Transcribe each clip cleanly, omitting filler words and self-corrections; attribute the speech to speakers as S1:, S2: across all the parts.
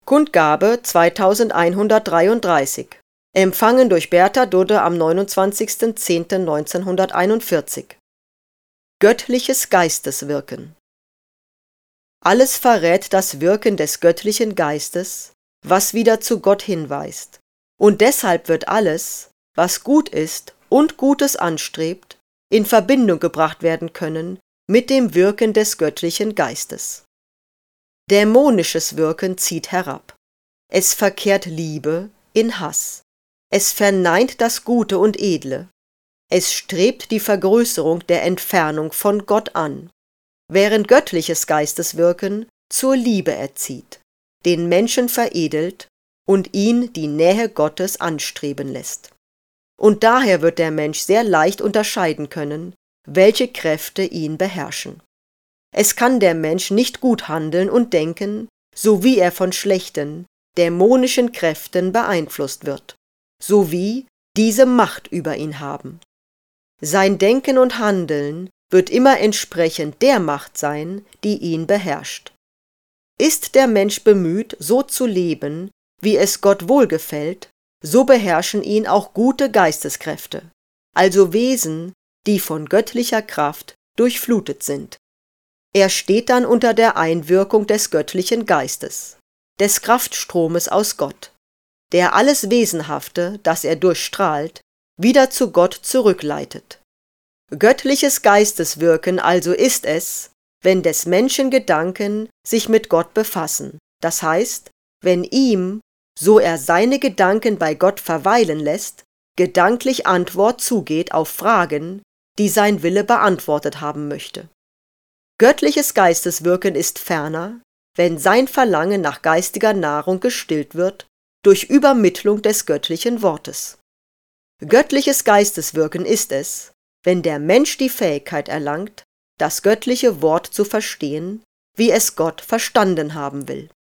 S1: Kundgabe 2133. Empfangen durch Bertha Dudde am 29.10.1941. Göttliches Geisteswirken. Alles verrät das Wirken des göttlichen Geistes, was wieder zu Gott hinweist. Und deshalb wird alles, was gut ist und Gutes anstrebt, in Verbindung gebracht werden können mit dem Wirken des göttlichen Geistes. Dämonisches Wirken zieht herab. Es verkehrt Liebe in Hass. Es verneint das Gute und Edle. Es strebt die Vergrößerung der Entfernung von Gott an, während göttliches Geisteswirken zur Liebe erzieht, den Menschen veredelt und ihn die Nähe Gottes anstreben lässt. Und daher wird der Mensch sehr leicht unterscheiden können, welche Kräfte ihn beherrschen. Es kann der Mensch nicht gut handeln und denken, so wie er von schlechten, dämonischen Kräften beeinflusst wird, so wie diese Macht über ihn haben. Sein Denken und Handeln wird immer entsprechend der Macht sein, die ihn beherrscht. Ist der Mensch bemüht, so zu leben, wie es Gott wohlgefällt, so beherrschen ihn auch gute Geisteskräfte, also Wesen, die von göttlicher Kraft durchflutet sind. Er steht dann unter der Einwirkung des göttlichen Geistes, des Kraftstromes aus Gott, der alles Wesenhafte, das er durchstrahlt, wieder zu Gott zurückleitet. Göttliches Geisteswirken also ist es, wenn des Menschen Gedanken sich mit Gott befassen, das heißt, wenn ihm, so er seine Gedanken bei Gott verweilen lässt, gedanklich Antwort zugeht auf Fragen, die sein Wille beantwortet haben möchte. Göttliches Geisteswirken ist ferner, wenn sein Verlangen nach geistiger Nahrung gestillt wird durch Übermittlung des göttlichen Wortes. Göttliches Geisteswirken ist es, wenn der Mensch die Fähigkeit erlangt, das göttliche Wort zu verstehen, wie es Gott verstanden haben will.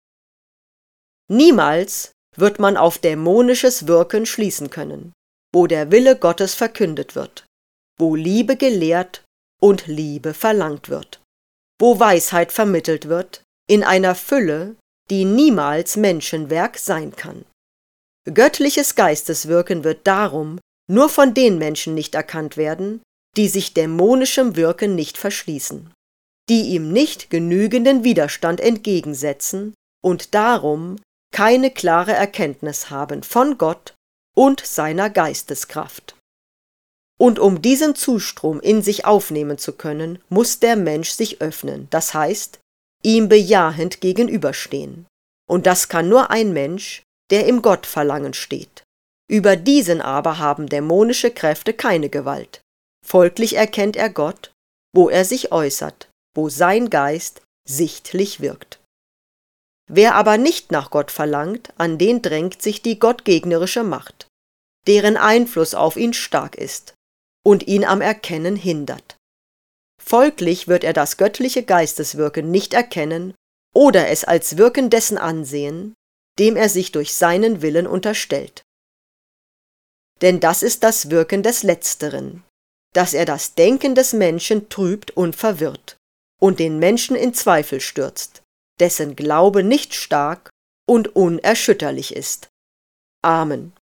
S1: Niemals wird man auf dämonisches Wirken schließen können, wo der Wille Gottes verkündet wird, wo Liebe gelehrt und Liebe verlangt wird, wo Weisheit vermittelt wird, in einer Fülle, die niemals Menschenwerk sein kann. Göttliches Geisteswirken wird darum nur von den Menschen nicht erkannt werden, die sich dämonischem Wirken nicht verschließen, die ihm nicht genügenden Widerstand entgegensetzen und darum keine klare Erkenntnis haben von Gott und seiner Geisteskraft. Und um diesen Zustrom in sich aufnehmen zu können, muss der Mensch sich öffnen, das heißt, ihm bejahend gegenüberstehen. Und das kann nur ein Mensch, der im Gottverlangen steht. Über diesen aber haben dämonische Kräfte keine Gewalt. Folglich erkennt er Gott, wo er sich äußert, wo sein Geist sichtlich wirkt. Wer aber nicht nach Gott verlangt, an den drängt sich die gottgegnerische Macht, deren Einfluss auf ihn stark ist und ihn am Erkennen hindert. Folglich wird er das göttliche Geisteswirken nicht erkennen oder es als Wirken dessen ansehen, dem er sich durch seinen Willen unterstellt. Denn das ist das Wirken des Letzteren, dass er das Denken des Menschen trübt und verwirrt und den Menschen in Zweifel stürzt, dessen Glaube nicht stark und unerschütterlich ist. Amen.